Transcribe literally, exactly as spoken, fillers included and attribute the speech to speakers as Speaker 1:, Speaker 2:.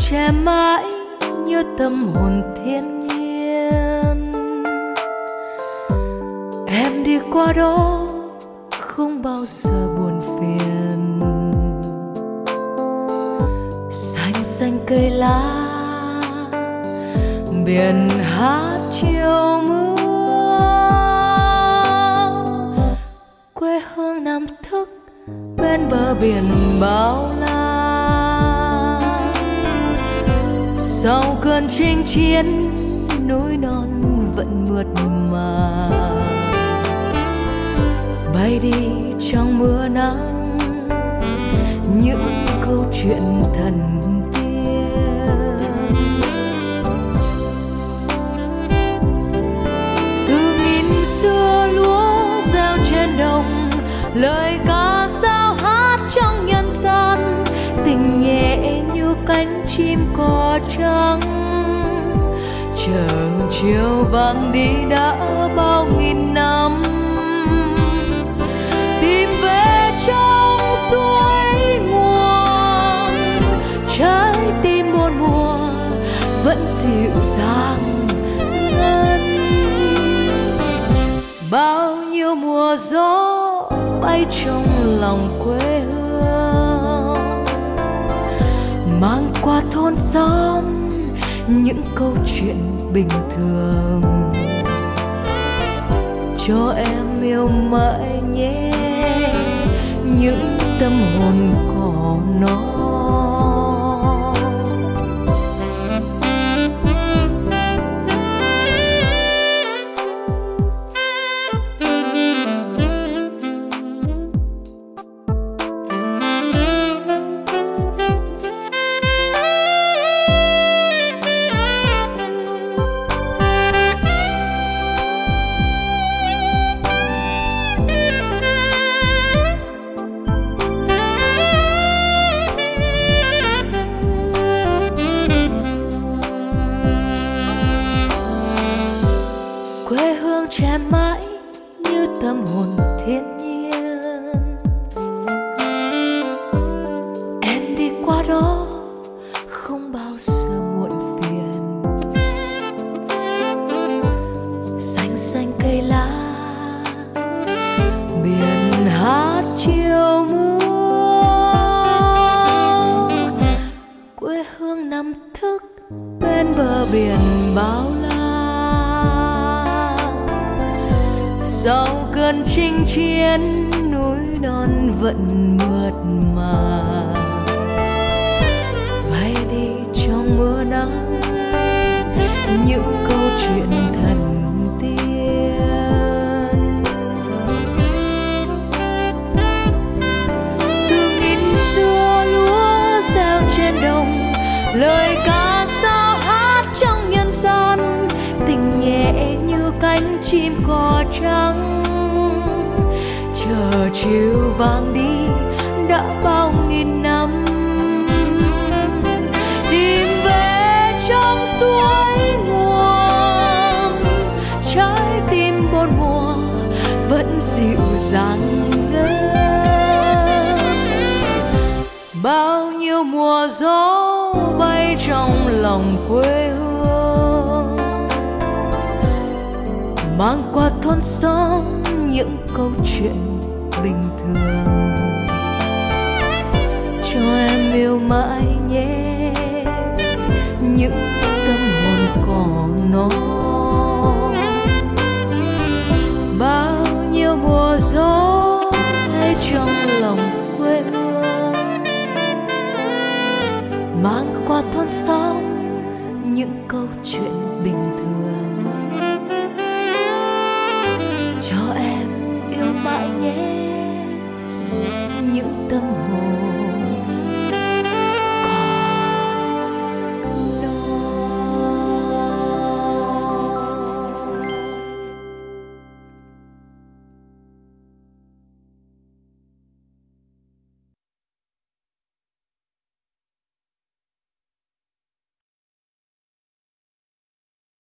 Speaker 1: trẻ mãi như tâm hồn thiên nhiên. Em đi qua đó không bao giờ buồn phiền. Xanh xanh cây lá, biển hát chiều mưa. Quê hương nằm thức bên bờ biển bao la. Sau cơn chinh chiến, núi non vẫn mượt mà. Bay đi trong mưa nắng, những câu chuyện thần tiên. Từ nghìn xưa lúa gieo trên đồng, lời ca sao hát trong nhân gian. Tình nhẹ như cánh chim cò trắng, chờ chiều vàng đi đã bao nghìn năm. Tìm về trong suối nguồn, trái tim buồn mùa vẫn dịu dàng ngân. Bao nhiêu mùa gió bay trong lòng quê hương, mang qua thôn xóm những câu chuyện bình thường. Cho em yêu mãi nhé những tâm hồn cỏ non. Quê hương trẻ mãi như tâm hồn thiên nhiên. Em đi qua đó không bao giờ muộn phiền. Xanh xanh cây lá, biển hát chiều mưa. Quê hương nằm thức bên bờ biển bao la. Sau cơn chinh chiến, núi non vẫn mượt mà. Bay đi trong mưa nắng, những câu chuyện thần tiên. Từ nghìn xưa lúa gieo trên đồng, lời ca sao hát trong nhân gian. Tình nhẹ như cánh chim cò trắng, chờ chiều vàng đi đã bao nghìn năm. Tìm về trong suối nguồn, trái tim bốn mùa vẫn dịu dàng ngân. Bao nhiêu mùa gió bay trong lòng quê hương, mang qua thôn xóm những câu chuyện bình thường. Cho em yêu mãi nhé những tâm hồn cỏ non. Bao nhiêu mùa gió hay trong lòng quê hương, mang qua thôn xóm những câu chuyện bình thường. Cho em yêu mãi nhé những tâm